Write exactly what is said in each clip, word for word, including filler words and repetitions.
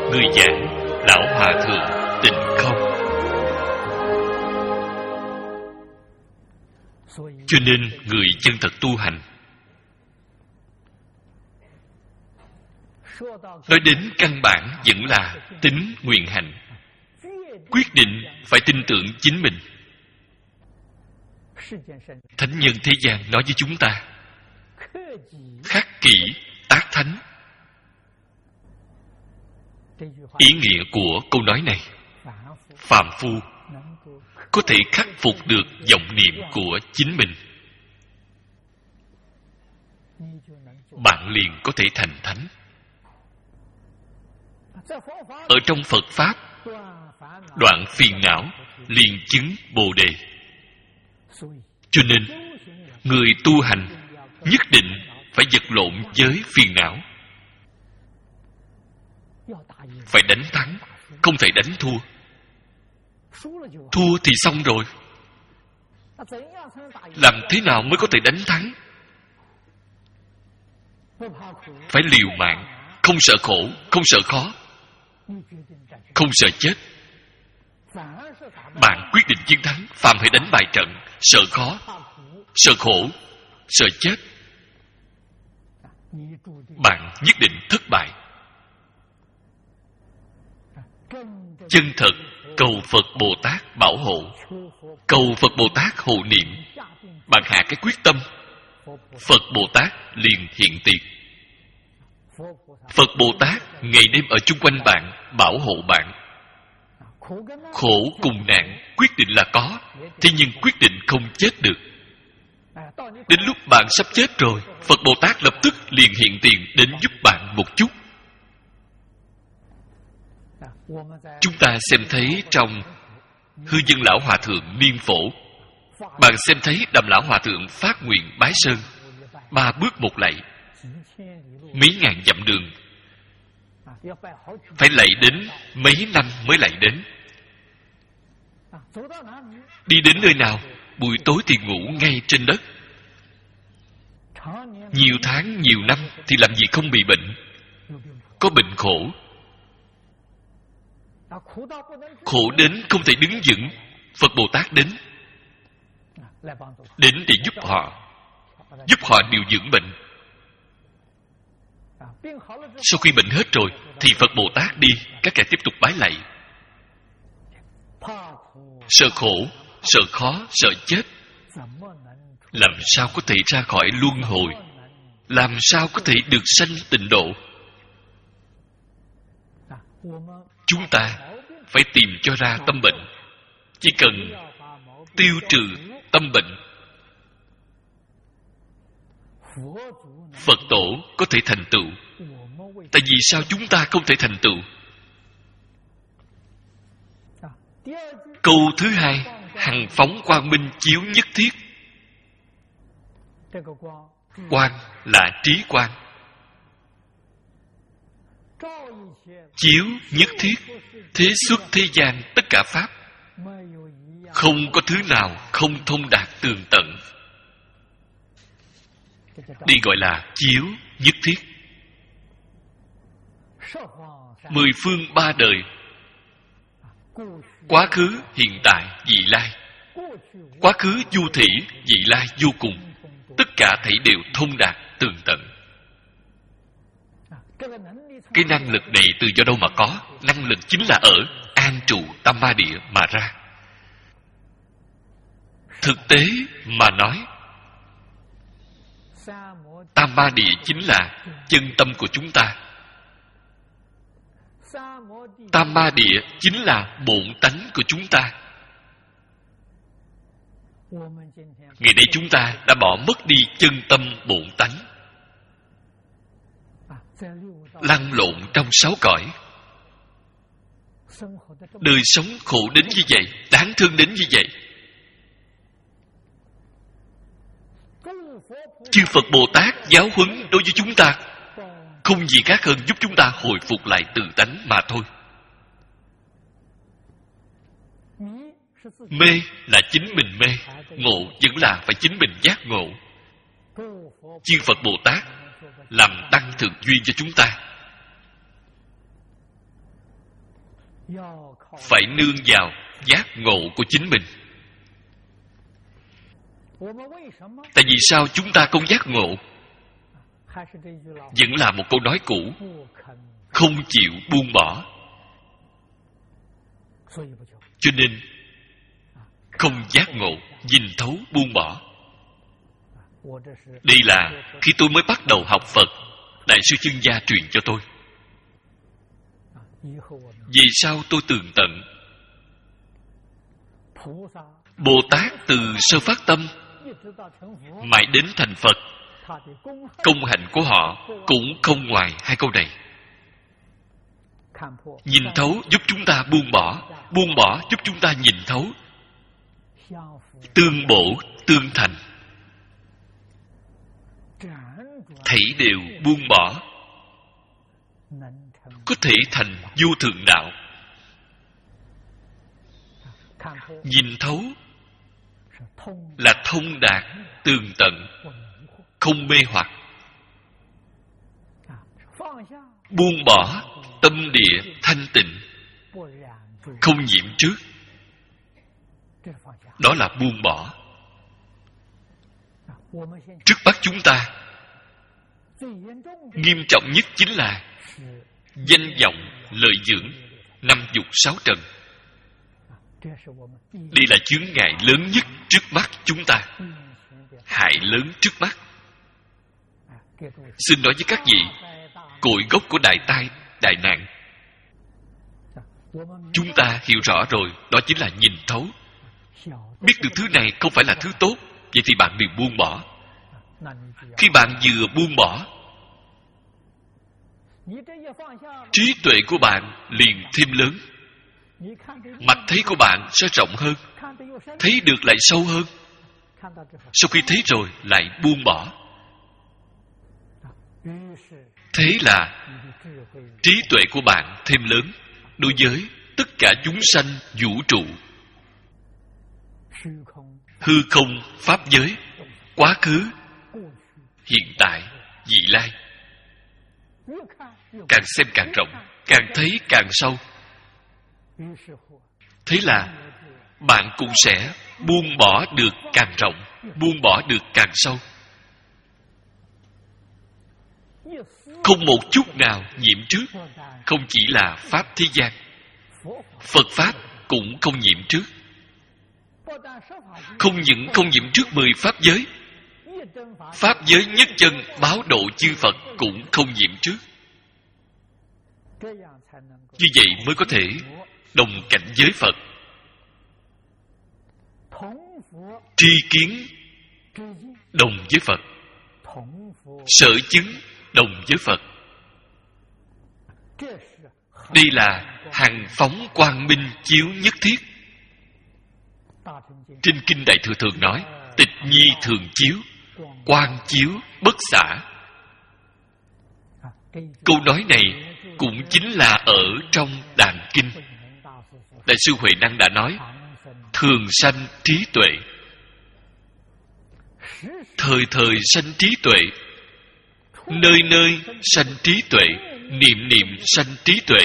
Người giảng Lão Hòa Thượng Tịnh Không. Cho nên người chân thật tu hành, nói đến căn bản vẫn là tính nguyện hành. Quyết định phải tin tưởng chính mình. Thánh nhân thế gian nói với chúng ta, khắc kỷ tác thánh. Ý nghĩa của câu nói này, phàm phu có thể khắc phục được vọng niệm của chính mình, bạn liền có thể thành thánh. Ở trong Phật Pháp, đoạn phiền não liền chứng Bồ Đề. Cho nên người tu hành nhất định phải vật lộn với phiền não, phải đánh thắng, không thể đánh thua. Thua thì xong rồi. Làm thế nào mới có thể đánh thắng? Phải liều mạng, không sợ khổ, không sợ khó, không sợ chết. Bạn quyết định chiến thắng, phàm phải đánh bại trận. Sợ khó, sợ khổ, sợ chết, bạn nhất định thất bại. Chân thật cầu Phật Bồ Tát bảo hộ, cầu Phật Bồ Tát hộ niệm. Bạn hạ cái quyết tâm, Phật Bồ Tát liền hiện tiền. Phật Bồ Tát ngày đêm ở chung quanh bạn, bảo hộ bạn. Khổ cùng nạn quyết định là có, thế nhưng quyết định không chết được. Đến lúc bạn sắp chết rồi, Phật Bồ Tát lập tức liền hiện tiền đến giúp bạn một chút. Chúng ta xem thấy trong Hư Dân Lão Hòa Thượng Niêm Phổ, bạn xem thấy Đàm Lão Hòa Thượng phát nguyện bái sơn, ba bước một lạy, mấy ngàn dặm đường, phải lạy đến mấy năm mới lạy đến. Đi đến nơi nào, buổi tối thì ngủ ngay trên đất. Nhiều tháng, nhiều năm thì làm gì không bị bệnh. Có bệnh khổ, khổ đến không thể đứng vững, Phật Bồ Tát đến, đến để giúp họ, giúp họ điều dưỡng bệnh. Sau khi bệnh hết rồi thì Phật Bồ Tát đi, các kẻ tiếp tục bái lạy. Sợ khổ, sợ khó, sợ chết, làm sao có thể ra khỏi luân hồi? Làm sao có thể được sanh tịnh độ? Chúng ta phải tìm cho ra tâm bệnh. Chỉ cần tiêu trừ tâm bệnh, Phật tổ có thể thành tựu. Tại vì sao chúng ta không thể thành tựu? Câu thứ hai, hằng phóng quang minh chiếu nhất thiết. Quang là trí quang, chiếu nhất thiết, thế xuất thế gian tất cả pháp, không có thứ nào không thông đạt tường tận. Đây gọi là chiếu nhất thiết. Mười phương ba đời, quá khứ, hiện tại, vị lai. Quá khứ vô thỉ, vị lai vô cùng, tất cả thảy đều thông đạt tường tận. Cái năng lực này từ do đâu mà có? Năng lực chính là ở an trụ tam ma địa mà ra. Thực tế mà nói, tam ma địa chính là chân tâm của chúng ta. Tam ma địa chính là bổn tánh của chúng ta. Ngày nay chúng ta đã bỏ mất đi chân tâm bổn tánh, lăn lộn trong sáu cõi. Đời sống khổ đến như vậy, đáng thương đến như vậy. Chư Phật Bồ Tát giáo huấn đối với chúng ta không gì khác hơn giúp chúng ta hồi phục lại tự tánh mà thôi. Mê là chính mình mê, ngộ vẫn là phải chính mình giác ngộ. Chư Phật Bồ Tát làm tăng thượng duyên cho chúng ta. phải nương vào giác ngộ của chính mình. Tại vì sao chúng ta không giác ngộ? Vẫn là một câu nói cũ: không chịu buông bỏ. Cho nên không giác ngộ, nhìn thấu buông bỏ. Đây là khi tôi mới bắt đầu học Phật, Đại sư Chương Gia truyền cho tôi. Vì sao tôi tường tận? Bồ Tát từ sơ phát tâm mãi đến thành Phật, công hạnh của họ cũng không ngoài hai câu này. Nhìn thấu giúp chúng ta buông bỏ, buông bỏ giúp chúng ta nhìn thấu. Tương bổ, tương thành, thảy đều buông bỏ, có thể thành vô thượng đạo. Nhìn thấu là thông đạt, tường tận, không mê hoặc. Buông bỏ, tâm địa thanh tịnh, không nhiễm trước. Đó là buông bỏ. Trước mắt chúng ta, nghiêm trọng nhất chính là danh vọng, lợi dưỡng, năm dục sáu trần. Đây là chướng ngại lớn nhất trước mắt chúng ta, hại lớn trước mắt. Xin nói với các vị, cội gốc của đại tai, đại nạn, chúng ta hiểu rõ rồi, đó chính là nhìn thấu. Biết được thứ này không phải là thứ tốt, vậy thì bạn đừng buông bỏ. Khi bạn vừa buông bỏ, trí tuệ của bạn liền thêm lớn. Mạch thấy của bạn sẽ rộng hơn, thấy được lại sâu hơn. Sau khi thấy rồi lại buông bỏ. Thế là trí tuệ của bạn thêm lớn đối với tất cả chúng sanh vũ trụ, hư không pháp giới, quá khứ, hiện tại, vị lai. Càng xem càng rộng, càng thấy càng sâu. Thế là bạn cũng sẽ buông bỏ được càng rộng, buông bỏ được càng sâu. Không một chút nào nhiễm trước. Không chỉ là pháp thế gian, Phật Pháp cũng không nhiễm trước. Không những không nhiễm trước mười pháp giới, pháp giới nhất chân báo độ chư Phật cũng không nhiễm trước. Như vậy mới có thể đồng cảnh giới Phật, tri kiến đồng với Phật, sở chứng đồng với Phật. Đây là hằng phóng quang minh chiếu nhất thiết. Trên Kinh Đại Thừa thường nói, tịch nhi thường chiếu, quang chiếu bất xả. Câu nói này cũng chính là ở trong Đàn Kinh. Đại sư Huệ Năng đã nói, thường sanh trí tuệ. Thời thời sanh trí tuệ, nơi nơi sanh trí tuệ, niệm niệm sanh trí tuệ.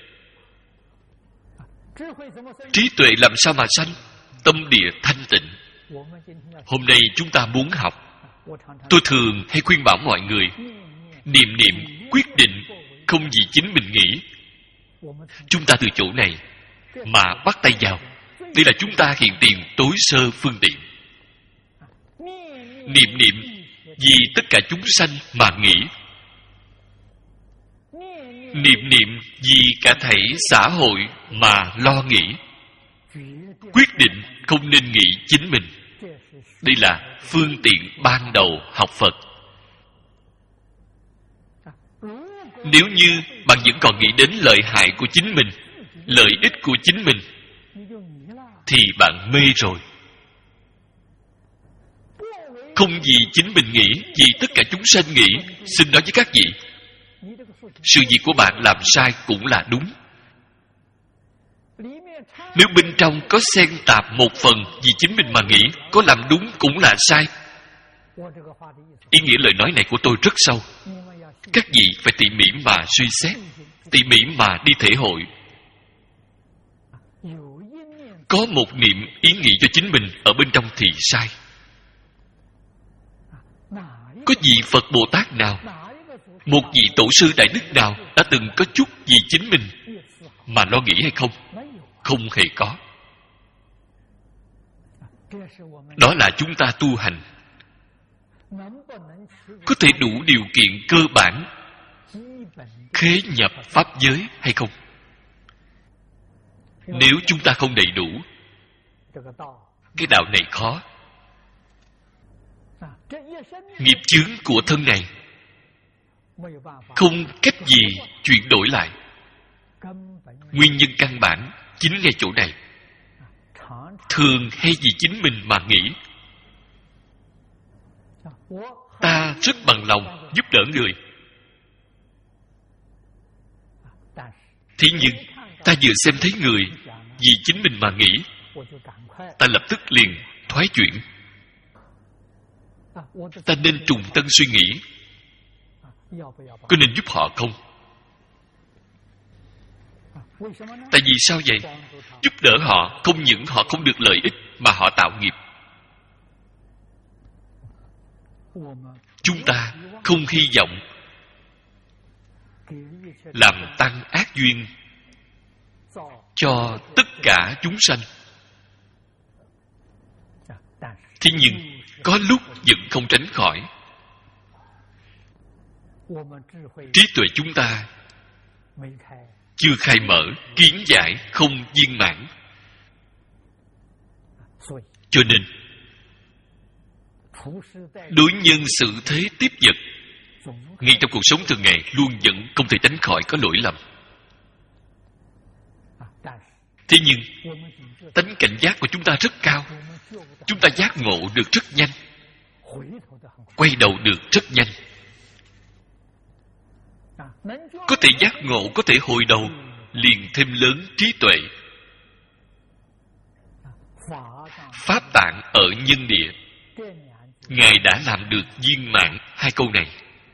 Trí tuệ làm sao mà sanh? Tâm địa thanh tịnh. Hôm nay chúng ta muốn học, tôi thường hay khuyên bảo mọi người, niệm niệm quyết định không vì chính mình nghĩ. Chúng ta từ chỗ này mà bắt tay vào. Đây là chúng ta hiện tiền tối sơ phương tiện. Niệm niệm vì tất cả chúng sanh mà nghĩ. Niệm niệm vì cả thảy xã hội mà lo nghĩ. Quyết định không nên nghĩ chính mình. Đây là phương tiện ban đầu học Phật. Nếu như bạn vẫn còn nghĩ đến lợi hại của chính mình, lợi ích của chính mình, thì bạn mê rồi. Không vì chính mình nghĩ, vì tất cả chúng sanh nghĩ. Xin nói với các vị, sự việc của bạn làm sai cũng là đúng. Nếu bên trong có xen tạp một phần vì chính mình mà nghĩ, có làm đúng cũng là sai. Ý nghĩa lời nói này của tôi rất sâu. Các vị phải tỉ mỉ mà suy xét, tỉ mỉ mà đi thể hội. có một niệm ý nghĩ cho chính mình ở bên trong thì sai. Có vị Phật Bồ Tát nào, một vị tổ sư đại đức nào đã từng có chút vì chính mình mà lo nghĩ hay không? Không hề có. Đó là chúng ta tu hành có thể đủ điều kiện cơ bản khế nhập pháp giới hay không? Nếu chúng ta không đầy đủ, cái đạo này khó. Nghiệp chướng của thân này không cách gì chuyển đổi lại. Nguyên nhân căn bản chính ngay chỗ này. Thường hay vì chính mình mà nghĩ ta rất bằng lòng giúp đỡ người. Thế nhưng ta vừa xem thấy người vì chính mình mà nghĩ, ta lập tức liền thoái chuyển. Ta nên trùng tân suy nghĩ, có nên giúp họ không? Tại vì sao vậy? Giúp đỡ họ không những họ không được lợi ích mà họ tạo nghiệp. Chúng ta không hy vọng làm tăng ác duyên cho tất cả chúng sanh. Thế nhưng có lúc vẫn không tránh khỏi. Trí tuệ chúng ta chưa khai mở, kiến giải không viên mãn. Cho nên đối nhân xử thế tiếp vật, ngay trong cuộc sống thường ngày luôn vẫn không thể tránh khỏi có lỗi lầm. Thế nhưng tánh cảnh giác của chúng ta rất cao. Chúng ta giác ngộ được rất nhanh, quay đầu được rất nhanh. Có thể giác ngộ, có thể hồi đầu, liền thêm lớn trí tuệ. Pháp tạng ở nhân địa, Ngài đã làm được viên mãn hai câu này.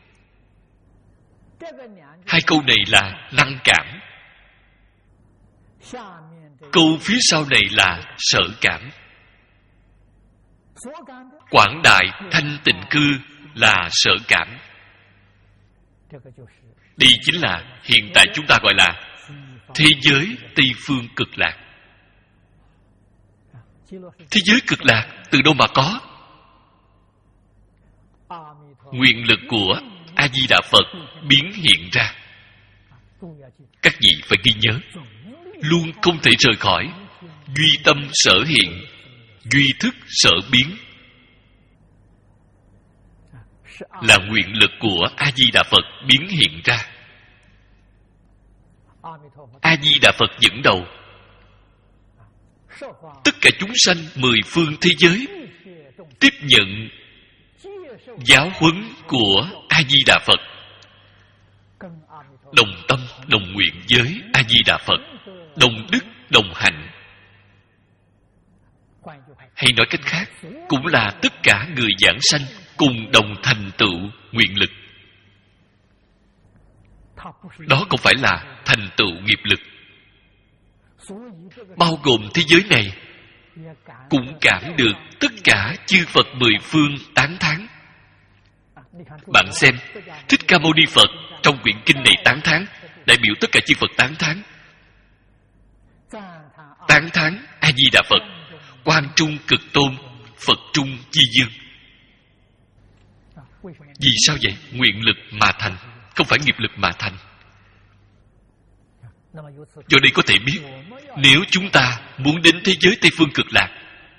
Hai câu này là năng cảm. Câu phía sau này là sở cảm. Quảng đại thanh tịnh cư là sở cảm. Đây chính là hiện tại chúng ta gọi là thế giới Tây Phương Cực Lạc. Thế giới Cực Lạc từ đâu mà có? Nguyện lực của A Di Đà Phật biến hiện ra. Các vị phải ghi nhớ, luôn không thể rời khỏi duy tâm sở hiện, duy thức sở biến. Là nguyện lực của A Di Đà Phật biến hiện ra. A Di Đà Phật dẫn đầu, tất cả chúng sanh mười phương thế giới tiếp nhận giáo huấn của A Di Đà Phật, đồng tâm đồng nguyện với A Di Đà Phật, đồng đức đồng hạnh. Hay nói cách khác, cũng là tất cả người giảng sanh cùng đồng thành tựu nguyện lực. Đó không phải là thành tựu nghiệp lực. Bao gồm thế giới này cũng cảm được tất cả chư Phật mười phương tán thán. Bạn xem, Thích Ca Mâu Ni Phật trong quyển kinh này tán thán, đại biểu tất cả chư Phật tán thán. Tán thán A Di Đà Phật, Quang Trung Cực Tôn, Phật Trung Chi Dương. Vì sao vậy? Nguyện lực mà thành, không phải nghiệp lực mà thành. Do đây có thể biết, nếu chúng ta muốn đến thế giới Tây Phương Cực Lạc,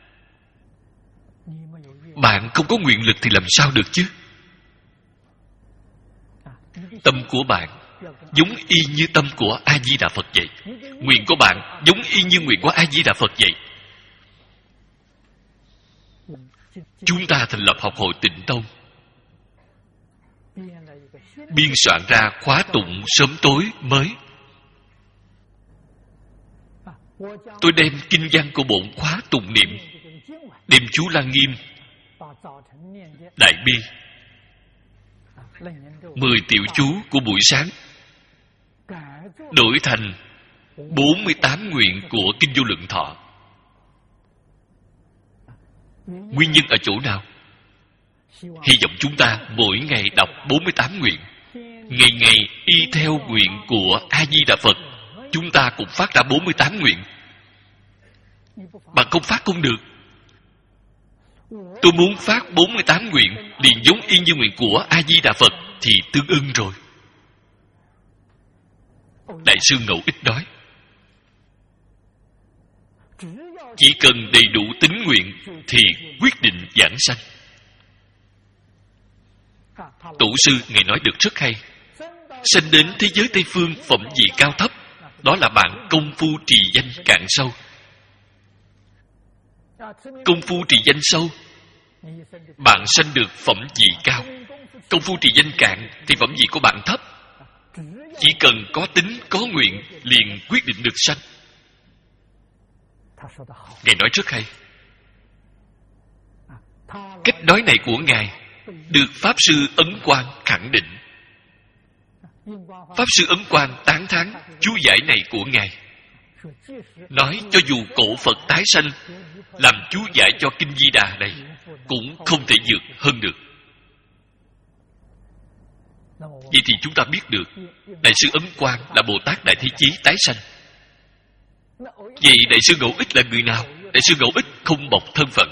bạn không có nguyện lực thì làm sao được chứ? Tâm của bạn giống y như tâm của A Di Đà Phật vậy. Nguyện của bạn giống y như nguyện của A Di Đà Phật vậy. Chúng ta thành lập học hội Tịnh Tông, biên soạn ra khóa tụng sớm tối mới. Tôi đem kinh văn của bổn khóa tụng niệm, đem chú Lăng Nghiêm, Đại Bi, mười tiểu chú của buổi sáng đổi thành bốn mươi tám nguyện của Kinh Vô Lượng Thọ. Nguyên nhân ở chỗ nào? Hy vọng chúng ta mỗi ngày đọc bốn mươi tám nguyện, ngày ngày y theo nguyện của A-di-đà Phật. Chúng ta cũng phát ra bốn mươi tám nguyện. Bạn không phát không được. Tôi muốn phát bốn mươi tám nguyện liền giống y như nguyện của A-di-đà Phật thì tương ưng rồi. Đại sư Ngẫu Ích nói, chỉ cần đầy đủ tín nguyện thì quyết định giảng sanh. Tổ sư Ngài nói được rất hay. Sanh đến thế giới Tây Phương phẩm vị cao thấp, đó là bạn công phu trì danh cạn sâu. Công phu trì danh sâu, bạn sanh được phẩm vị cao. Công phu trì danh cạn thì phẩm vị của bạn thấp. Chỉ cần có tính, có nguyện liền quyết định được sanh. Ngài nói rất hay. Cách nói này của Ngài được Pháp Sư Ấn Quang khẳng định. Pháp Sư Ấn Quang tán thán chú giải này của Ngài, nói cho dù cổ Phật tái sanh làm chú giải cho Kinh Di Đà này cũng không thể vượt hơn được. Vậy thì chúng ta biết được Đại sư Ấn Quang là Bồ Tát Đại Thế Chí tái sanh. Vậy Đại sư Ngẫu Ích là người nào? Đại sư Ngẫu Ích không bộc thân phận.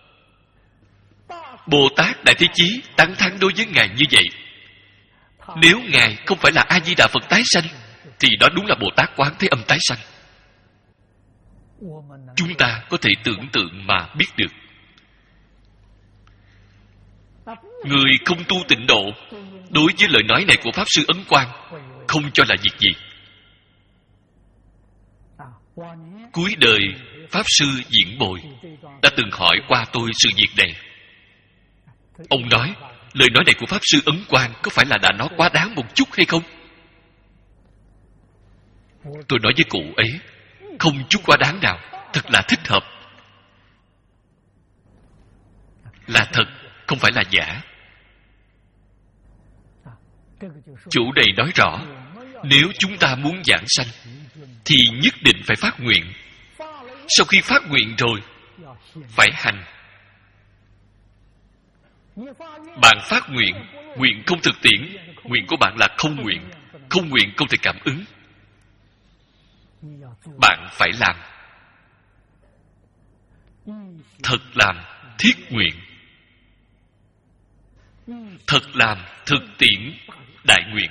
Bồ Tát Đại Thế Chí tán thán đối với Ngài như vậy. Nếu Ngài không phải là A-di-đà Phật tái sanh thì đó đúng là Bồ Tát Quán Thế Âm tái sanh. Chúng ta có thể tưởng tượng mà biết được. Người không tu tịnh độ đối với lời nói này của Pháp Sư Ấn Quang không cho là việc gì. Cuối đời Pháp Sư Diễn Bồi đã từng hỏi qua tôi sự việc này. Ông nói lời nói này của Pháp Sư Ấn Quang có phải là đã nói quá đáng một chút hay không? Tôi nói với cụ ấy, không chút quá đáng nào, thật là thích hợp. Là thật, không phải là giả. Chủ này nói rõ, nếu chúng ta muốn giảng sanh thì nhất định phải phát nguyện. Sau khi phát nguyện rồi phải hành. Bạn phát nguyện, nguyện không thực tiễn, nguyện của bạn là không nguyện. Không nguyện không thể cảm ứng. Bạn phải làm. Thật làm thiết nguyện. Thật làm thực tiễn đại nguyện.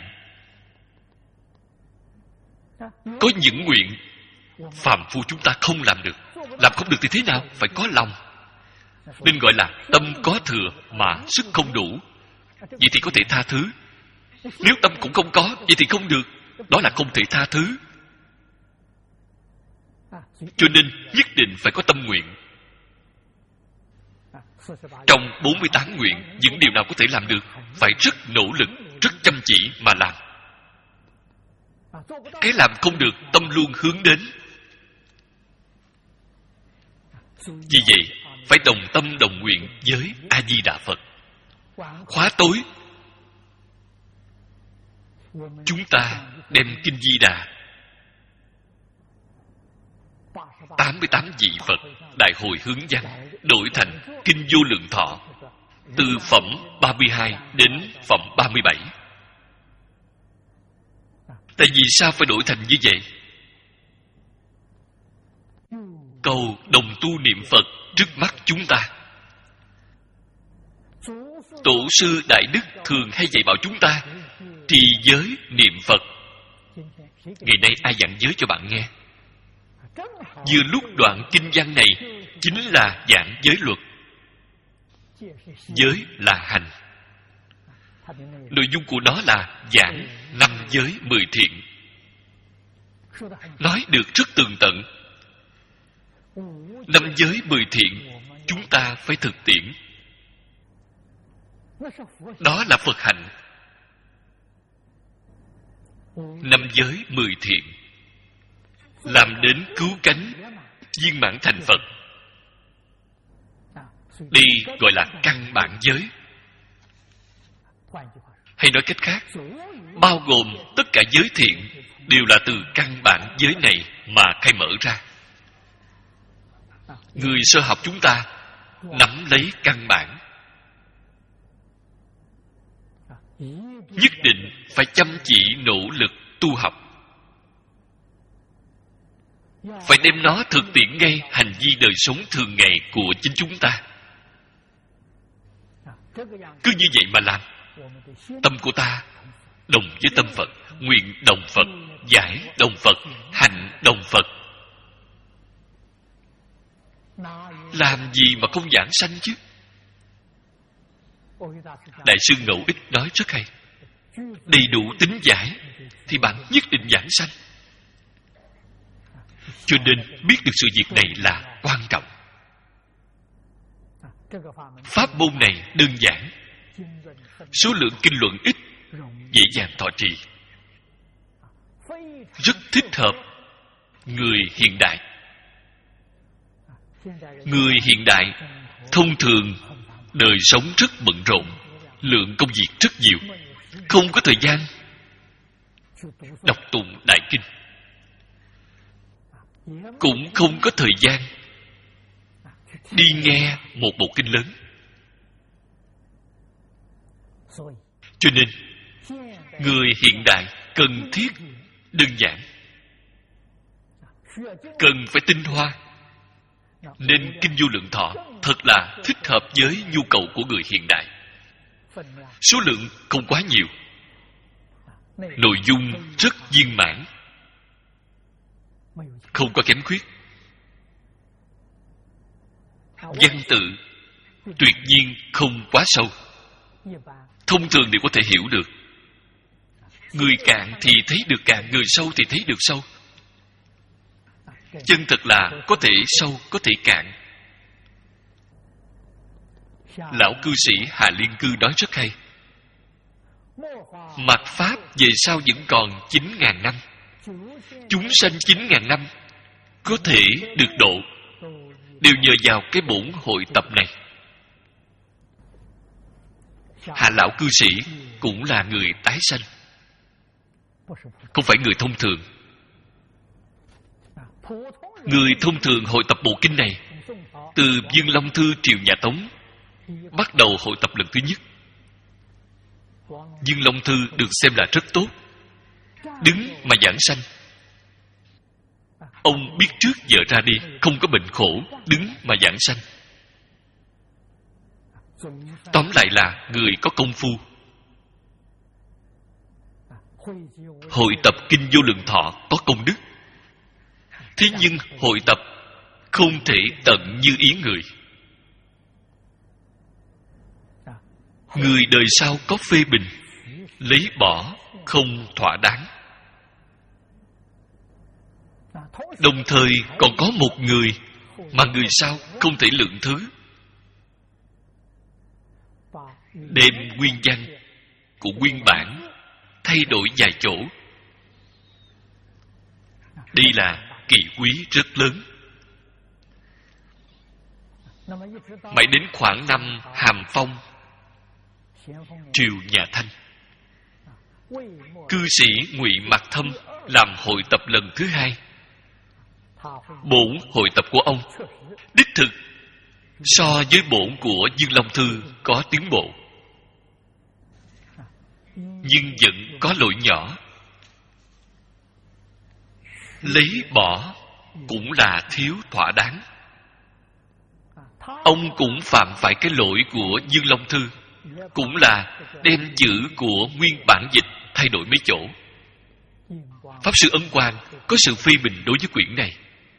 Có những nguyện phàm phu chúng ta không làm được. Làm không được thì thế nào? Phải có lòng. Nên gọi là tâm có thừa mà sức không đủ. Vậy thì có thể tha thứ. Nếu tâm cũng không có, vậy thì không được. Đó là không thể tha thứ. Cho nên nhất định phải có tâm nguyện. Trong bốn mươi tám nguyện, những điều nào có thể làm được phải rất nỗ lực, rất chăm chỉ mà làm. Cái làm không được, tâm luôn hướng đến. Vì vậy phải đồng tâm đồng nguyện với A-di-đà Phật. Khóa tối chúng ta đem Kinh Di Đà tám mươi tám vị Phật Đại Hội Hướng Văn đổi thành Kinh Vô Lượng Thọ, từ phẩm ba mươi hai đến phẩm ba mươi bảy. Tại vì sao phải đổi thành như vậy? Cầu đồng tu niệm Phật trước mắt chúng ta. Tổ sư Đại Đức thường hay dạy bảo chúng ta trì giới niệm Phật. Ngày nay ai giảng giới cho bạn nghe? Vừa lúc đoạn kinh văn này chính là giảng giới luật. Giới là hành. Nội dung của nó là giảng năm giới mười thiện. Nói được rất tường tận. Năm giới mười thiện chúng ta phải thực tiễn. Đó là Phật hạnh. Năm giới mười thiện làm đến cứu cánh viên mãn thành Phật. Đây gọi là căn bản giới. Hay nói cách khác, bao gồm tất cả giới thiện đều là từ căn bản giới này mà khai mở ra. Người sơ học chúng ta nắm lấy căn bản, nhất định phải chăm chỉ nỗ lực tu học, phải đem nó thực tiễn ngay hành vi đời sống thường ngày của chính chúng ta. Cứ như vậy mà làm, tâm của ta đồng với tâm Phật, nguyện đồng Phật, giải đồng Phật, hành đồng Phật. Làm gì mà không giảng sanh chứ? Đại sư Ngẫu Ích nói rất hay, đầy đủ tính giải thì bạn nhất định giảng sanh. Cho nên biết được sự việc này là quan trọng. Pháp môn này đơn giản, số lượng kinh luận ít, dễ dàng thọ trì, rất thích hợp người hiện đại. Người hiện đại thông thường đời sống rất bận rộn, lượng công việc rất nhiều, không có thời gian đọc tụng đại kinh, cũng không có thời gian đi nghe một bộ kinh lớn. Cho nên người hiện đại cần thiết đơn giản, cần phải tinh hoa, nên kinh Vô Lượng Thọ thật là thích hợp với nhu cầu của người hiện đại. Số lượng không quá nhiều, nội dung rất viên mãn, không có kém khuyết. Văn tự tuyệt nhiên không quá sâu, thông thường đều có thể hiểu được. Người cạn thì thấy được cạn, người sâu thì thấy được sâu. Chân thật là có thể sâu, có thể cạn. Lão cư sĩ Hà Liên Cư nói rất hay, mạt Pháp về sau vẫn còn chín ngàn năm, chúng sanh chín ngàn năm có thể được độ, đều nhờ vào cái bổn hội tập này. Hà lão cư sĩ cũng là người tái sanh, không phải người thông thường. Người thông thường hội tập bộ kinh này từ Dương Long Thư triều nhà Tống bắt đầu hội tập lần thứ nhất. Dương Long Thư được xem là rất tốt, đứng mà giảng sanh. Ông biết trước vợ ra đi, không có bệnh khổ, đứng mà giảng sanh. Tóm lại là người có công phu. Hội tập kinh Vô Lượng Thọ có công đức, thế nhưng hội tập không thể tận như ý người. Người đời sau có phê bình, lấy bỏ không thỏa đáng. Đồng thời còn có một người mà người sau không thể lượng thứ, đem nguyên văn của nguyên bản thay đổi vài chỗ. Đây là kỳ quý rất lớn. Mãi đến khoảng năm Hàm Phong, triều nhà Thanh, cư sĩ Ngụy Mạc Thâm làm hội tập lần thứ hai. Bổn hội tập của ông đích thực so với bổn của Dương Long Thư có tiến bộ, nhưng vẫn có lỗi nhỏ. Lấy bỏ cũng là thiếu thỏa đáng. Ông cũng phạm phải cái lỗi của Dương Long Thư, cũng là đem chữ của nguyên bản dịch thay đổi mấy chỗ. Pháp sư Ấn Quang có sự phê bình đối với quyển này.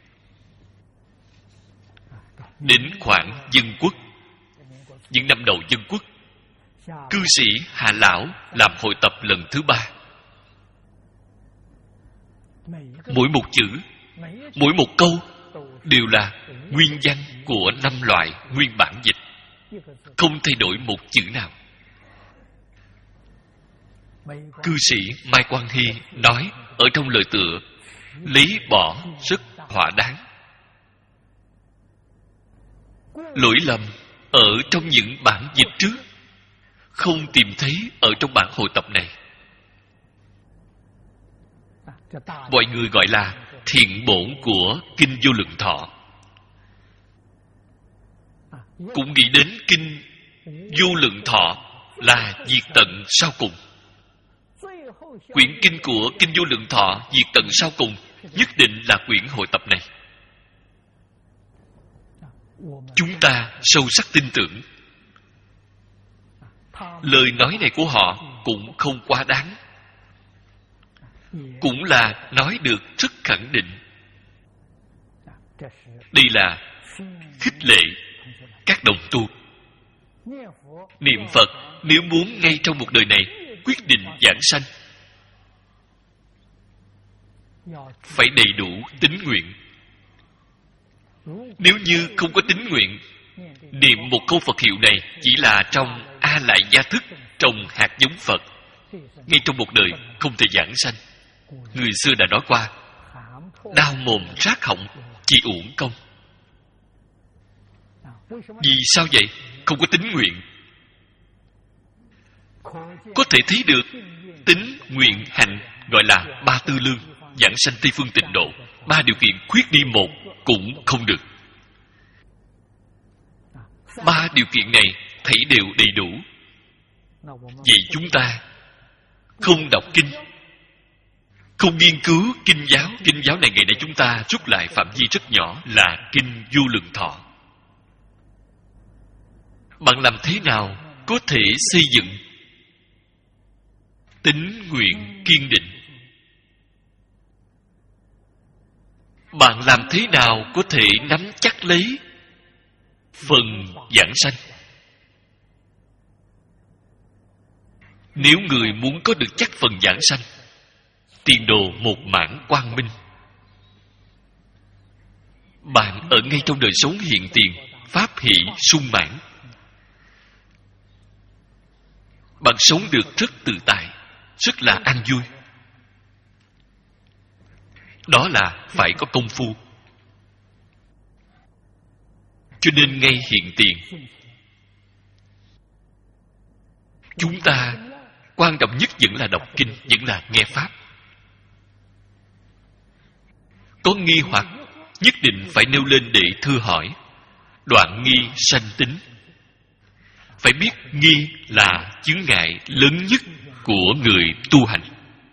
Đến khoảng Dân Quốc, những năm đầu Dân Quốc, cư sĩ Hà Lão làm hội tập lần thứ ba. Mỗi một chữ, mỗi một câu đều là nguyên văn của năm loại nguyên bản dịch, không thay đổi một chữ nào. Cư sĩ Mai Quang Hy nói ở trong lời tựa, lấy bỏ rất thỏa đáng. Lỗi lầm ở trong những bản dịch trước không tìm thấy ở trong bản hội tập này. Mọi người gọi là thiện bổn của kinh Vô Lượng Thọ. cũng nghĩ đến kinh Vô Lượng Thọ là diệt tận sau cùng. Quyển kinh của kinh Vô Lượng Thọ diệt tận sau cùng nhất định là quyển hội tập này. Chúng ta sâu sắc tin tưởng lời nói này của họ cũng không quá đáng, cũng là nói được rất khẳng định. Đây là khích lệ các đồng tu. Niệm Phật nếu muốn ngay trong một đời này quyết định giảng sanh, phải đầy đủ tín nguyện. Nếu như không có tín nguyện, niệm một câu Phật hiệu này chỉ là trong A Lại Gia thức, trồng hạt giống Phật, ngay trong một đời không thể giảng sanh. Người xưa đã nói qua, đau mồm rát họng chỉ uổng công. Vì sao vậy? Không có tín nguyện. Có thể thấy được tín, nguyện, hành gọi là ba tư lương, giảng sanh Tây Phương Tịnh Độ. Ba điều kiện khuyết đi một cũng không được. Ba điều kiện này thấy đều đầy đủ. Vậy chúng ta không đọc kinh, không nghiên cứu kinh giáo. Kinh giáo này ngày nay chúng ta rút lại phạm vi rất nhỏ là kinh Vô Lượng Thọ. Bạn làm thế nào có thể xây dựng tín nguyện kiên định? Bạn làm thế nào có thể nắm chắc lấy phần giảng sanh? Nếu người muốn có được chắc phần giảng sanh, tiền đồ một mảng quang minh. Bạn ở ngay trong đời sống hiện tiền, pháp hỷ sung mãn. Bạn sống được rất tự tại, rất là an vui. Đó là phải có công phu. Cho nên ngay hiện tiền, chúng ta quan trọng nhất vẫn là đọc kinh, vẫn là nghe pháp. Có nghi hoặc nhất định phải nêu lên để thưa hỏi, đoạn nghi sanh tín. Phải biết nghi là chướng ngại lớn nhất của người tu hành.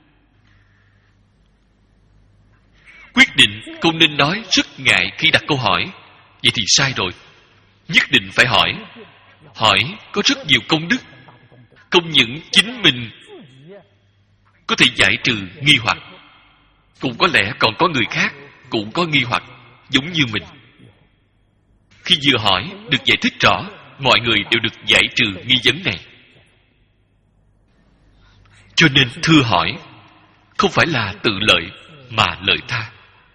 Quyết định không nên nói rất ngại khi đặt câu hỏi, vậy thì sai rồi. Nhất định phải hỏi. Hỏi có rất nhiều công đức. Không những chính mình có thể giải trừ nghi hoặc, cũng có lẽ còn có người khác cũng có nghi hoặc giống như mình. Khi vừa hỏi được giải thích rõ, mọi người đều được giải trừ nghi vấn này. Cho nên thưa hỏi không phải là tự lợi mà lợi tha.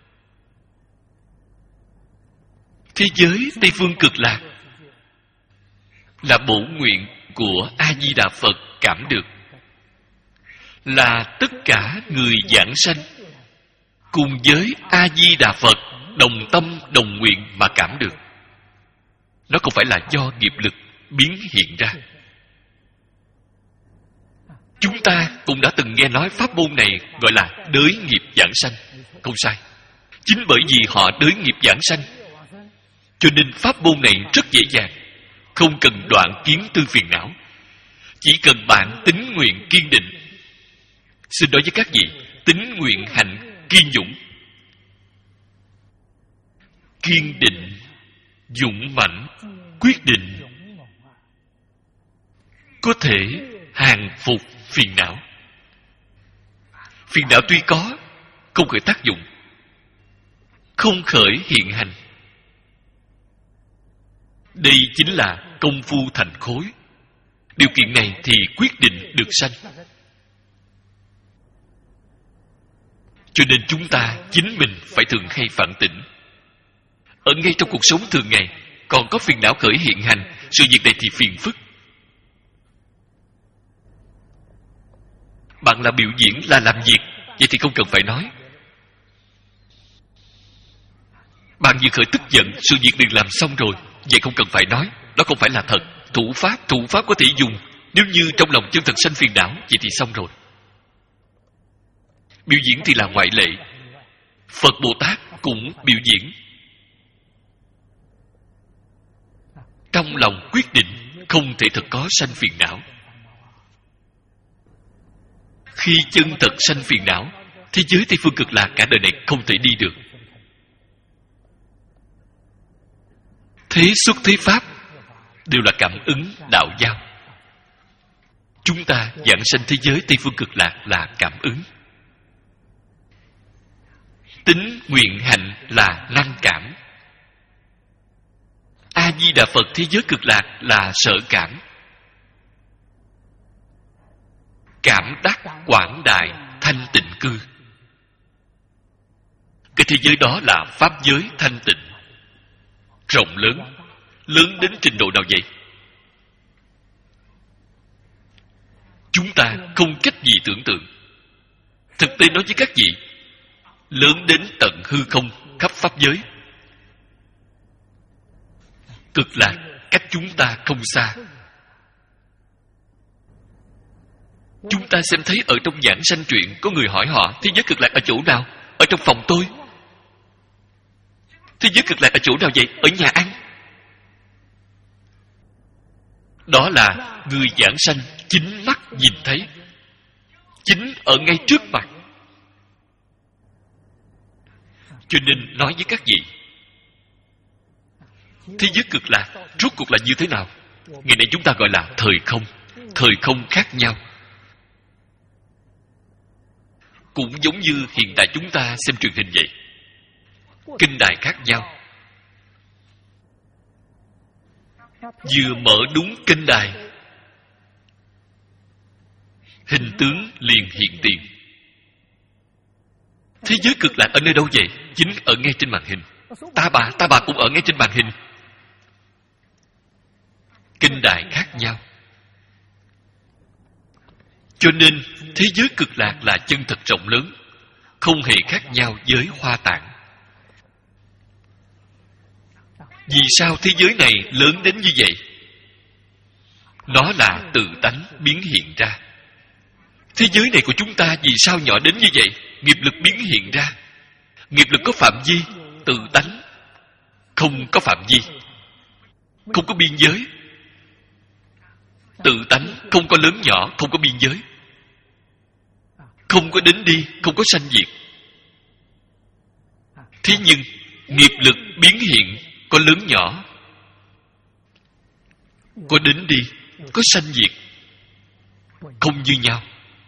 Thế giới Tây Phương Cực Lạc là bổ nguyện của A-di-đà Phật cảm được, là tất cả người giảng sanh cùng với A-di-đà Phật đồng tâm đồng nguyện mà cảm được. Nó không phải là do nghiệp lực biến hiện ra. Chúng ta cũng đã từng nghe nói pháp môn này gọi là đới nghiệp giảng sanh. Không sai. Chính bởi vì họ đới nghiệp giảng sanh, cho nên pháp môn này rất dễ dàng, không cần đoạn kiến tư phiền não. Chỉ cần bạn tín nguyện kiên định. Xin nói với các vị, tín nguyện hành kiên dũng. Kiên định, dũng mãnh, quyết định, có thể hàng phục phiền não. Phiền não tuy có, không khởi tác dụng, không khởi hiện hành. Đây chính là công phu thành khối. Điều kiện này thì quyết định được sanh. Cho nên chúng ta chính mình phải thường hay phản tỉnh. Ở ngay trong cuộc sống thường ngày còn có phiền não khởi hiện hành, sự việc này thì phiền phức. Bạn là biểu diễn, là làm việc, vậy thì không cần phải nói. Bạn vừa khởi tức giận, sự việc đừng làm xong rồi, vậy không cần phải nói. Đó không phải là thật. Thủ pháp, thủ pháp có thể dùng. Nếu như trong lòng chân thật sanh phiền não, vậy thì xong rồi. Biểu diễn thì là ngoại lệ. Phật Bồ Tát cũng biểu diễn. Trong trong lòng quyết định không thể thật có sanh phiền não. Khi chân thật sanh phiền não, thế giới Tây Phương Cực Lạc cả đời này không thể đi được. Thế xuất thế pháp đều là cảm ứng đạo giao. Chúng ta giảng sanh thế giới Tây Phương Cực Lạc là cảm ứng. Tính nguyện hạnh là năng cảm. A Di Đà Phật thế giới Cực Lạc là sở cảm. Cảm đắc quảng đại thanh tịnh cư. Cái thế giới đó là pháp giới thanh tịnh, rộng lớn. Lớn đến trình độ nào vậy? Chúng ta không cách gì tưởng tượng. Thực tế nói với các vị, lớn đến tận hư không khắp pháp giới. Cực lạc cách chúng ta không xa. Chúng ta xem thấy ở trong giảng sanh truyện, có người hỏi họ thế giới cực lạc ở chỗ nào? Ở trong phòng tôi. Thế giới cực lạc ở chỗ nào vậy? Ở nhà ăn. Đó là người giảng sanh chính mắt nhìn thấy, chính ở ngay trước mặt. Cho nên nói với các vị, thế giới cực lạc rốt cuộc là như thế nào? Ngày nay chúng ta gọi là thời không. Thời không khác nhau. Cũng giống như hiện tại chúng ta xem truyền hình vậy. Kinh đài khác nhau. Vừa mở đúng kênh đài, hình tướng liền hiện tiền. Thế giới cực lạc ở nơi đâu vậy? Chính ở ngay trên màn hình. Ta bà, ta bà cũng ở ngay trên màn hình. Kinh đài khác nhau. Cho nên thế giới cực lạc là chân thật rộng lớn, không hề khác nhau với hoa tạng. Vì sao thế giới này lớn đến như vậy? Nó là tự tánh biến hiện ra. Thế giới này của chúng ta vì sao nhỏ đến như vậy? Nghiệp lực biến hiện ra. Nghiệp lực có phạm vi, tự tánh không có phạm vi, không có biên giới. Tự tánh không có lớn nhỏ, không có biên giới, không có đến đi, không có sanh diệt. Thế nhưng nghiệp lực biến hiện có lớn nhỏ, có đến đi, có sanh diệt, không như nhau.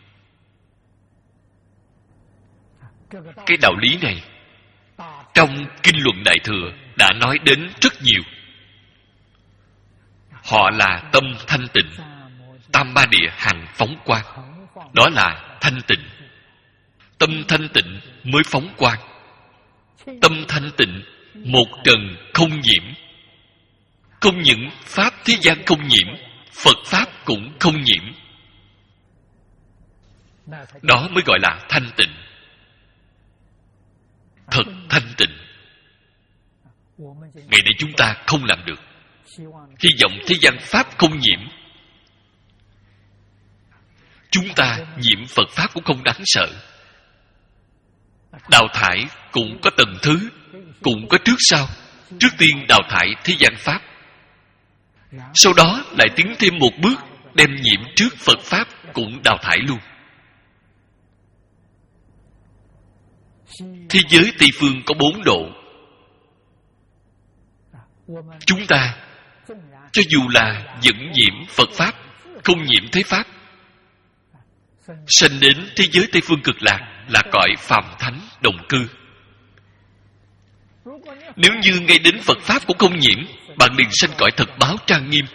Cái đạo lý này trong Kinh Luận Đại Thừa đã nói đến rất nhiều. Họ là tâm thanh tịnh, tam ba địa hằng phóng quang. Đó là thanh tịnh. Tâm thanh tịnh mới phóng quang. Tâm thanh tịnh một trần không nhiễm. Không những pháp thế gian không nhiễm, Phật pháp cũng không nhiễm. Đó mới gọi là thanh tịnh. Thật thanh tịnh. Ngày nay chúng ta không làm được. Hy vọng thế gian pháp không nhiễm. Chúng ta nhiễm Phật pháp cũng không đáng sợ. Đào thải cũng có tầng thứ, cũng có trước sau. Trước tiên đào thải thế gian pháp, sau đó lại tiến thêm một bước, đem nhiễm trước Phật pháp cũng đào thải luôn. Thế giới Tây Phương có bốn độ. Chúng ta cho dù là vẫn nhiễm Phật pháp, không nhiễm thế pháp, sanh đến thế giới Tây Phương Cực Lạc là cõi phàm thánh đồng cư. Nếu như ngay đến Phật pháp cũng không nhiễm, bạn liền sanh cõi thật báo trang nghiêm.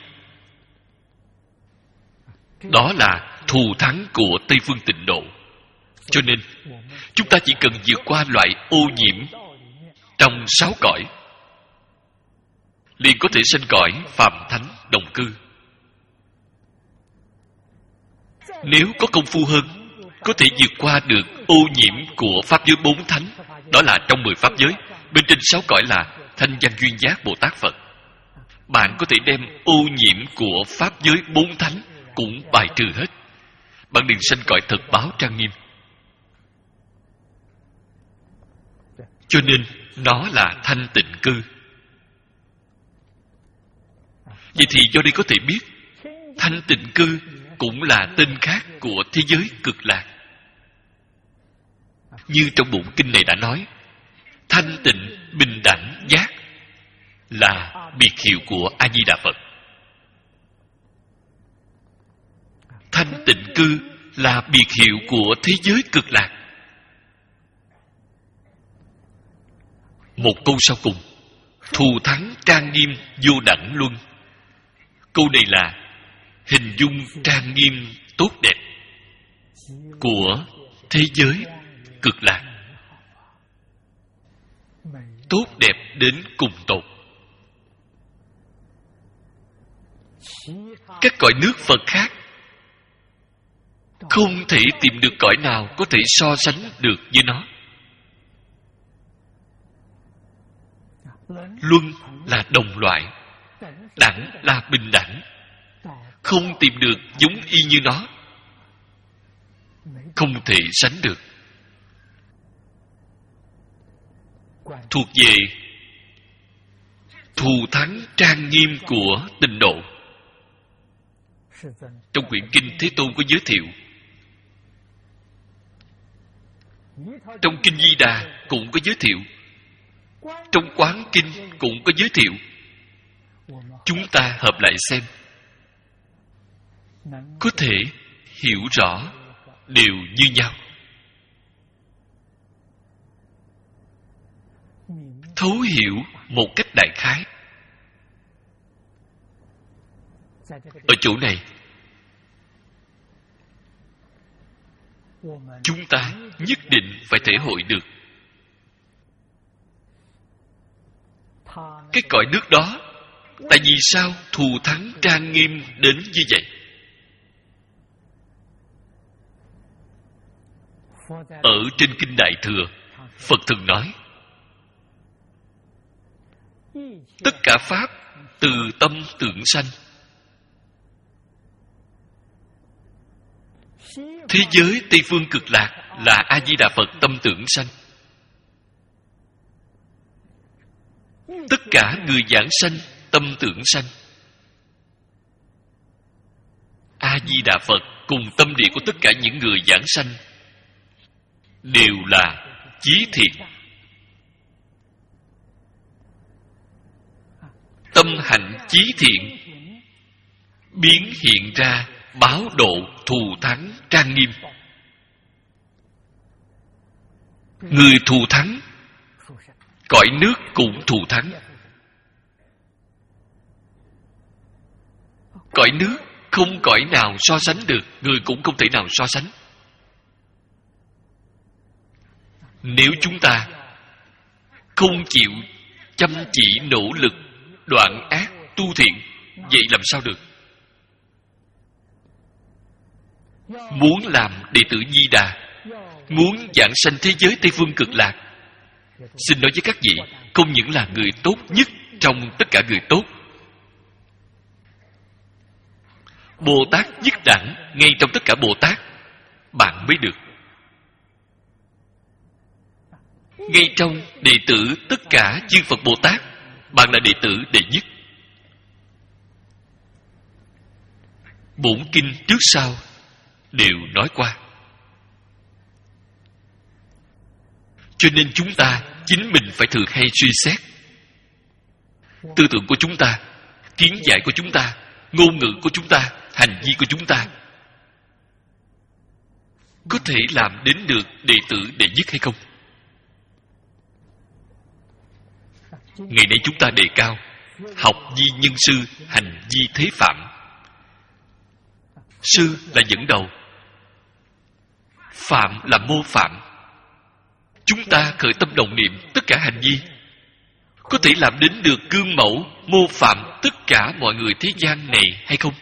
Đó là thù thắng của Tây Phương Tịnh Độ. Cho nên chúng ta chỉ cần vượt qua loại ô nhiễm trong sáu cõi, liền có thể sanh cõi phàm thánh đồng cư. Nếu có công phu hơn, có thể vượt qua được ô nhiễm của pháp giới bốn thánh. Đó là trong mười pháp giới. Bên trên sáu cõi là Thanh Văn Duyên Giác Bồ Tát Phật. Bạn có thể đem ô nhiễm của pháp giới bốn thánh cũng bài trừ hết. Bạn liền sanh cõi thật báo trang nghiêm. Cho nên nó là thanh tịnh cư. Vậy thì do đây có thể biết, thanh tịnh cư cũng là tên khác của thế giới cực lạc. Như trong bụng kinh này đã nói, thanh tịnh bình đẳng giác là biệt hiệu của A Di Đà Phật. Thanh tịnh cư là biệt hiệu của thế giới cực lạc. Một câu sau cùng, thù thắng trang nghiêm vô đẳng luân. Câu này là hình dung trang nghiêm tốt đẹp của thế giới cực lạc. Tốt đẹp đến cùng tột. Các cõi nước Phật khác không thể tìm được cõi nào có thể so sánh được với nó. Luân là đồng loại, đẳng là bình đẳng. Không tìm được giống y như nó, không thể sánh được. Thuộc về thù thắng trang nghiêm của tịnh độ. Trong quyển kinh Thế Tôn có giới thiệu, trong kinh Di Đà cũng có giới thiệu, trong Quán Kinh cũng có giới thiệu. Chúng ta hợp lại xem, có thể hiểu rõ đều như nhau. Thấu hiểu một cách đại khái. Ở chỗ này, chúng ta nhất định phải thể hội được cái cõi nước đó. Tại vì sao thù thắng trang nghiêm đến như vậy? Ở trên kinh Đại Thừa, Phật thường nói, tất cả pháp từ tâm tưởng sanh. Thế giới Tây Phương Cực Lạc là A Di Đà Phật tâm tưởng sanh. Tất cả người giảng sanh tâm tưởng sanh. A Di Đà Phật cùng tâm địa của tất cả những người giảng sanh đều là chí thiện. Tâm hạnh chí thiện biến hiện ra báo độ thù thắng trang nghiêm. Người thù thắng, cõi nước cũng thù thắng. Cõi nước không cõi nào so sánh được, người cũng không thể nào so sánh. Nếu chúng ta không chịu chăm chỉ nỗ lực đoạn ác tu thiện, vậy làm sao được? Muốn làm đệ tử Di Đà, muốn giảng sanh thế giới Tây Phương Cực Lạc, xin nói với các vị, không những là người tốt nhất trong tất cả người tốt, Bồ Tát nhất đẳng ngay trong tất cả Bồ Tát bạn mới được. Ngay trong đệ tử tất cả chư Phật Bồ Tát, bạn là đệ tử đệ nhất. Bổn kinh trước sau đều nói qua. Cho nên chúng ta chính mình phải thường hay suy xét. Tư tưởng của chúng ta, kiến giải của chúng ta, ngôn ngữ của chúng ta, hành vi của chúng ta có thể làm đến được đệ tử đệ nhất hay không? Ngày nay chúng ta đề cao học vi nhân sư, hành vi thế phạm. Sư là dẫn đầu, phạm là mô phạm. Chúng ta khởi tâm đồng niệm tất cả hành vi có thể làm đến được gương mẫu mô phạm tất cả mọi người thế gian này hay không?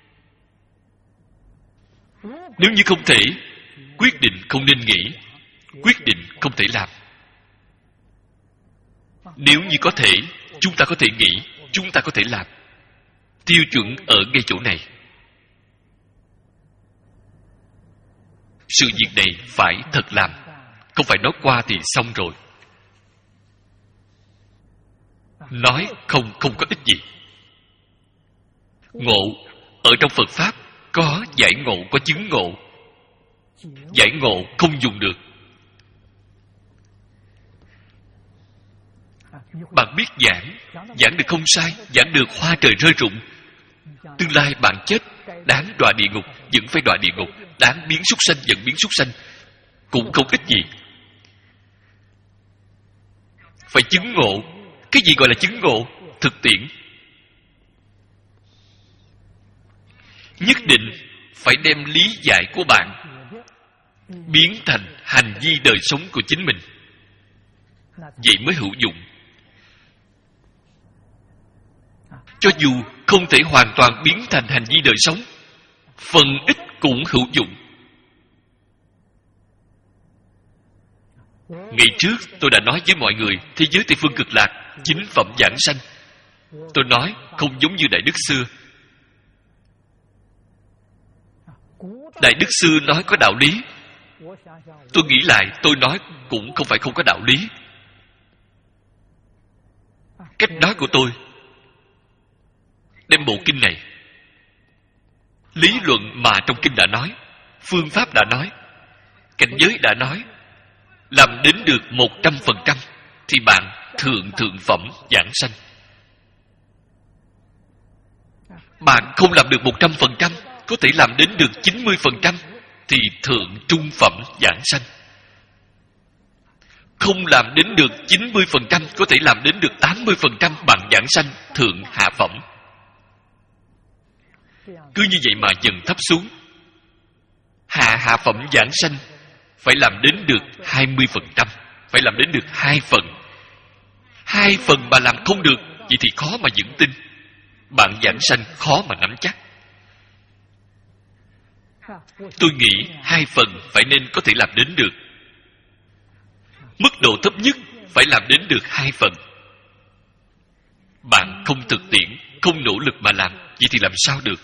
Nếu như không thể, quyết định không nên nghĩ, quyết định không thể làm. Nếu như có thể, chúng ta có thể nghĩ, chúng ta có thể làm. Tiêu chuẩn ở ngay chỗ này. Sự việc này phải thật làm, không phải nói qua thì xong rồi. Nói không không có ích gì. Ngộ ở trong Phật Pháp có giải ngộ, có chứng ngộ. Giải ngộ không dùng được. Bạn biết giảng, giảng được không sai, giảng được hoa trời rơi rụng. Tương lai bạn chết, đáng đọa địa ngục, vẫn phải đọa địa ngục. Đáng biến súc sanh, vẫn biến súc sanh. Cũng không ích gì. Phải chứng ngộ. Cái gì gọi là chứng ngộ? Thực tiễn. Nhất định phải đem lý giải của bạn biến thành hành vi đời sống của chính mình. Vậy mới hữu dụng. Cho dù không thể hoàn toàn biến thành hành vi đời sống, phần ít cũng hữu dụng. Ngày trước tôi đã nói với mọi người, thế giới Tây Phương Cực Lạc chính phẩm giảng sanh. Tôi nói không giống như Đại Đức xưa. Đại Đức xưa nói có đạo lý. Tôi nghĩ lại, tôi nói cũng không phải không có đạo lý. Cách nói của tôi đem bộ kinh này, lý luận mà trong kinh đã nói, phương pháp đã nói, cảnh giới đã nói, làm đến được một trăm phần trăm thì bạn thượng thượng phẩm giảng sanh. Bạn không làm được một trăm phần trăm, có thể làm đến được chín mươi phần trăm thì thượng trung phẩm giảng sanh. Không làm đến được chín mươi phần trăm, có thể làm đến được tám mươi phần trăm bằng giảng sanh thượng hạ phẩm. Cứ như vậy mà dần thấp xuống. Hạ hạ phẩm giảng sanh phải làm đến được hai mươi phần trăm, phải làm đến được hai phần. Hai phần mà làm không được, vậy thì khó mà vững tin. Bạn giảng sanh khó mà nắm chắc. Tôi nghĩ hai phần phải nên có thể làm đến được. Mức độ thấp nhất phải làm đến được hai phần. Bạn không thực tiễn, không nỗ lực mà làm, vậy thì làm sao được?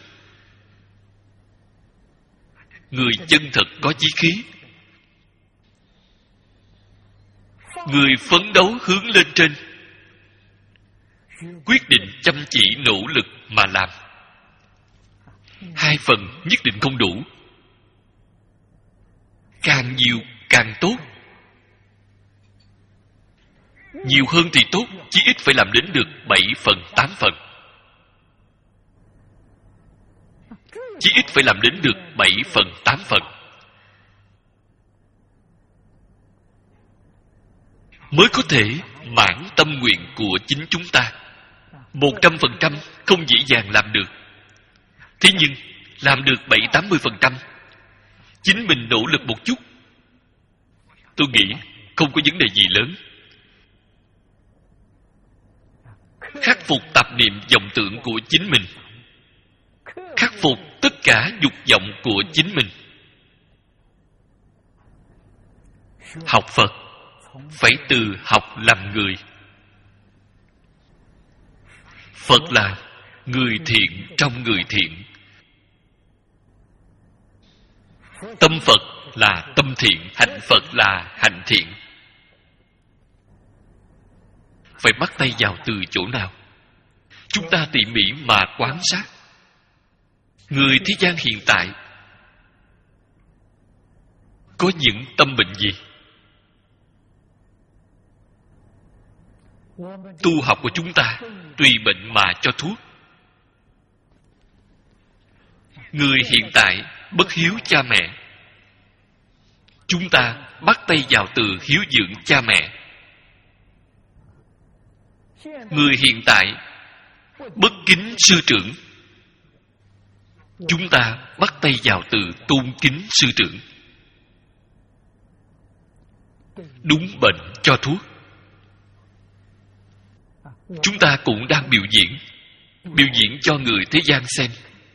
Người chân thật có chí khí, người phấn đấu hướng lên trên, quyết định chăm chỉ nỗ lực mà làm. Hai phần nhất định không đủ. Càng nhiều càng tốt. Nhiều hơn thì tốt, chí ít phải làm đến được bảy phần, tám phần. Chí ít phải làm đến được bảy phần, tám phần. Mới có thể mãn tâm nguyện của chính chúng ta. Một trăm phần trăm không dễ dàng làm được. Thế nhưng, làm được bảy tám mươi phần trăm, chính mình nỗ lực một chút, tôi nghĩ không có vấn đề gì lớn. Khắc phục tạp niệm vọng tưởng của chính mình, khắc phục tất cả dục vọng của chính mình. Học Phật phải từ học làm người. Phật là người thiện trong người thiện. Tâm Phật là tâm thiện, hạnh Phật là hạnh thiện. Phải bắt tay vào từ chỗ nào? Chúng ta tỉ mỉ mà quan sát. Người thế gian hiện tại có những tâm bệnh gì? Tu học của chúng ta tùy bệnh mà cho thuốc. Người hiện tại bất hiếu cha mẹ, chúng ta bắt tay vào từ hiếu dưỡng cha mẹ. Người hiện tại bất kính sư trưởng, chúng ta bắt tay vào từ tôn kính sư trưởng. Đúng bệnh cho thuốc. Chúng ta cũng đang biểu diễn, biểu diễn cho người thế gian xem.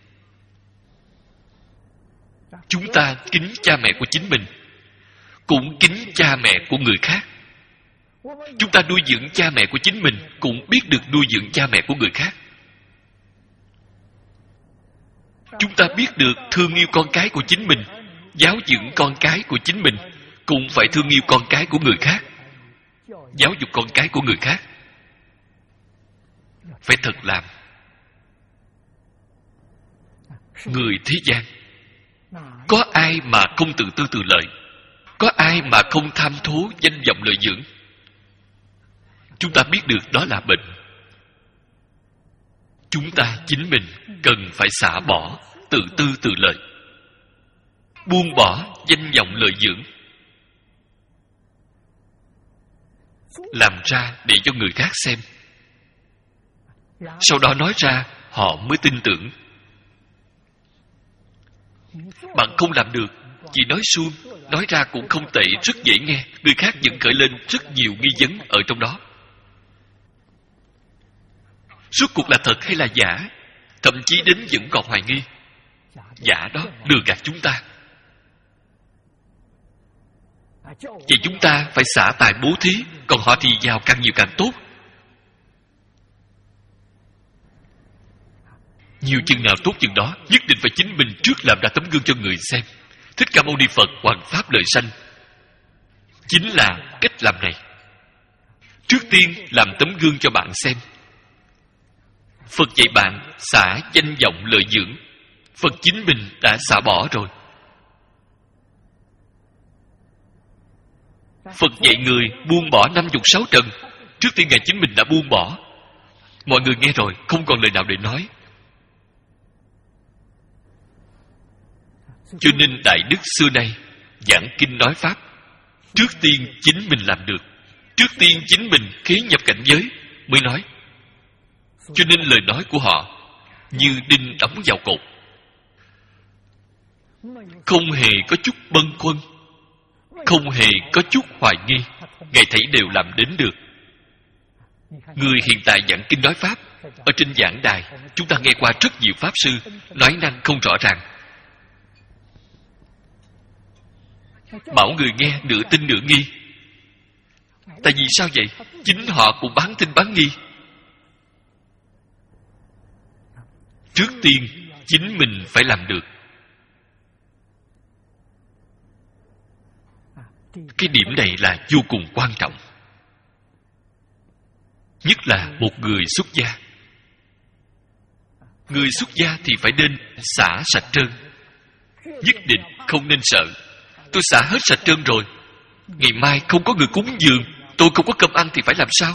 Chúng ta kính cha mẹ của chính mình, cũng kính cha mẹ của người khác. Chúng ta nuôi dưỡng cha mẹ của chính mình, cũng biết được nuôi dưỡng cha mẹ của người khác. Chúng ta biết được thương yêu con cái của chính mình, giáo dưỡng con cái của chính mình, cũng phải thương yêu con cái của người khác, giáo dục con cái của người khác. Phải thật làm. người thế gian. Có ai mà không tự tư tự lợi? Có ai mà không tham thố danh vọng lợi dưỡng? Chúng ta biết được đó là bệnh. Chúng ta chính mình cần phải xả bỏ tự tư tự lợi, buông bỏ danh vọng lợi dưỡng, làm ra để cho người khác xem, sau đó nói ra họ mới tin tưởng. Bạn không làm được, chỉ nói suông, nói ra cũng không tệ, rất dễ nghe, người khác vẫn khởi lên rất nhiều nghi vấn ở trong đó. Rốt cuộc là thật hay là giả? Thậm chí đến vẫn còn hoài nghi. Giả đó lừa gạt chúng ta. Vậy chúng ta phải xả tài bố thí, còn họ thì giàu càng nhiều càng tốt. Nhiều chừng nào tốt chừng đó, nhất định phải chính mình trước làm ra tấm gương cho người xem. Thích Ca Mâu Ni Phật hoằng pháp lợi sanh chính là cách làm này. Trước tiên làm tấm gương cho bạn xem. Phật dạy bạn xả danh vọng lợi dưỡng, Phật chính mình đã xả bỏ rồi. Phật dạy người buông bỏ năm dục sáu trần, trước tiên Ngài chính mình đã buông bỏ. Mọi người nghe rồi không còn lời nào để nói. Cho nên Đại Đức xưa nay giảng kinh nói pháp, trước tiên chính mình làm được, trước tiên chính mình khế nhập cảnh giới mới nói. Cho nên lời nói của họ như đinh đóng vào cột, không hề có chút bâng khuâng, không hề có chút hoài nghi. Ngài thấy đều làm đến được. Người hiện tại giảng kinh nói pháp, ở trên giảng đài chúng ta nghe qua rất nhiều pháp sư nói năng không rõ ràng, bảo người nghe nửa tin nửa nghi. Tại vì sao vậy? Chính họ cũng bán tin bán nghi. Trước tiên chính mình phải làm được. Cái điểm này là vô cùng quan trọng. Nhất là một người xuất gia. Người xuất gia thì phải nên xả sạch trơn. Nhất định không nên sợ. Tôi xả hết sạch trơn rồi, ngày mai không có người cúng dường, tôi không có cơm ăn thì phải làm sao?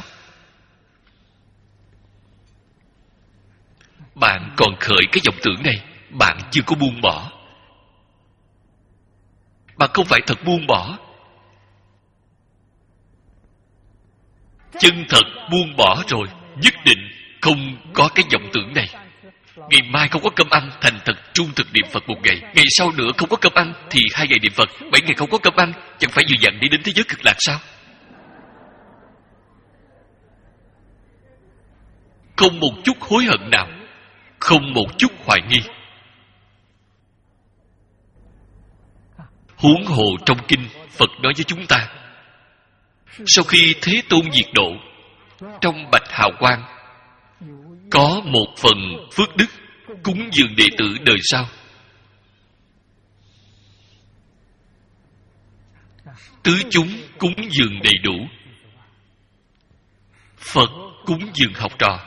Bạn còn khởi cái vọng tưởng này, bạn chưa có buông bỏ. Bạn không phải thật buông bỏ. Chân thật buông bỏ rồi, nhất định không có cái vọng tưởng này. Ngày mai không có cơm ăn, thành thật trung thực niệm Phật một ngày. Ngày sau nữa không có cơm ăn thì hai ngày niệm Phật. Bảy ngày không có cơm ăn, chẳng phải vừa dặn đi đến thế giới cực lạc sao? Không một chút hối hận nào, không một chút hoài nghi. Huống hồ trong kinh Phật nói với chúng ta, sau khi Thế Tôn diệt độ, trong bạch hào quang có một phần phước đức cúng dường đệ tử đời sau. Tứ chúng cúng dường đầy đủ. Phật cúng dường học trò.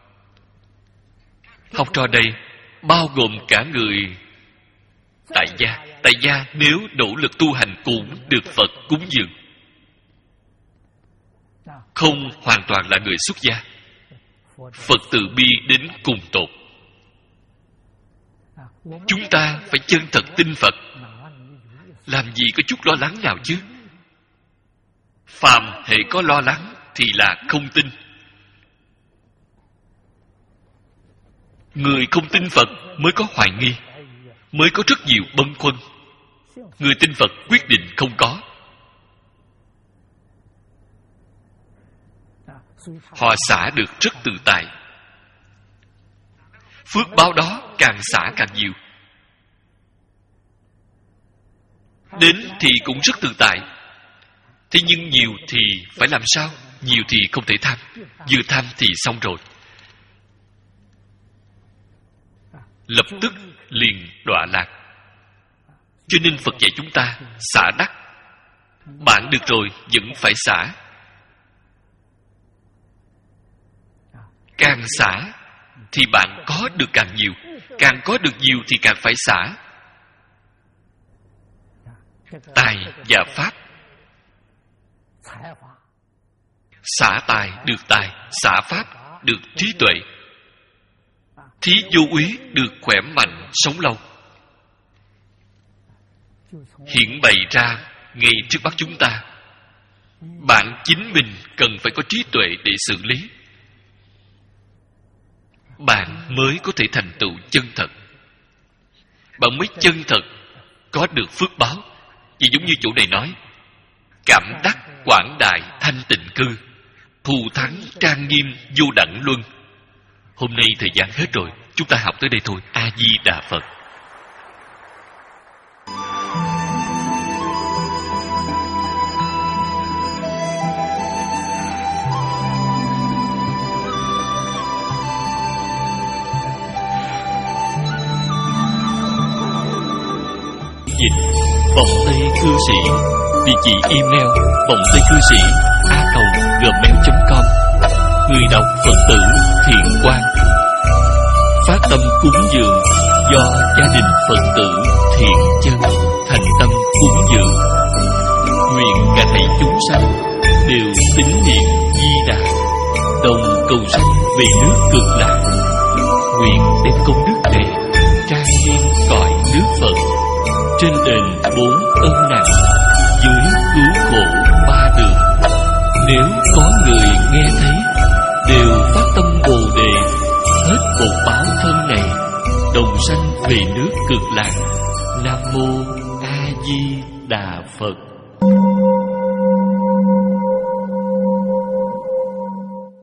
Học trò đây bao gồm cả người tại gia. Tại gia nếu nỗ lực tu hành cũng được Phật cúng dường, không hoàn toàn là người xuất gia. Phật từ bi đến cùng tột. Chúng ta phải chân thật tin Phật. Làm gì có chút lo lắng nào chứ? Phàm hệ có lo lắng thì là không tin. Người không tin Phật mới có hoài nghi, mới có rất nhiều bâng khuâng. Người tin Phật quyết định không có. Họ xả được rất tự tại. Phước báo đó càng xả càng nhiều. Đến thì cũng rất tự tại. Thế nhưng nhiều thì phải làm sao? Nhiều thì không thể tham. Vừa tham thì xong rồi, lập tức liền đọa lạc. Cho nên Phật dạy chúng ta xả đắc. Bạn được rồi vẫn phải xả. Càng xả thì bạn có được càng nhiều. càng có được nhiều thì càng phải xả. Tài và pháp. Xả tài được tài, xả pháp được trí tuệ. Thí vô úy được khỏe mạnh, sống lâu. Hiện bày ra ngay trước mắt chúng ta. Bạn chính mình cần phải có trí tuệ để xử lý. Bạn mới có thể thành tựu chân thật. Bạn mới chân thật có được phước báo. Vì giống như chỗ này nói, cảm đắc quảng đại thanh tịnh cư, thù thắng trang nghiêm vô đẳng luân. Hôm nay thời gian hết rồi, chúng ta học tới đây thôi. A Di Đà Phật. Dịch vòng tay cư sĩ, địa chỉ email vòng tay cư sĩ a còng gmail chấm com. Người đọc Phật tử Thiện Quang. Phát tâm cúng dường do gia đình Phật tử Thiện Chân thành tâm cúng dường. Nguyện cả thảy chúng sanh đều tín niệm Di Đà, đồng cầu sanh về nước Cực Lạc. Nguyện đem công đức này trang nghiêm cõi nước Phật, trên đền bốn ân nặng, dưới cứu khổ ba đường. Nếu có người nghe thấy đều phát tâm Bồ Đề, hết bột báo thân này, đồng sanh về nước Cực Lạc. Nam mô A Di Đà Phật.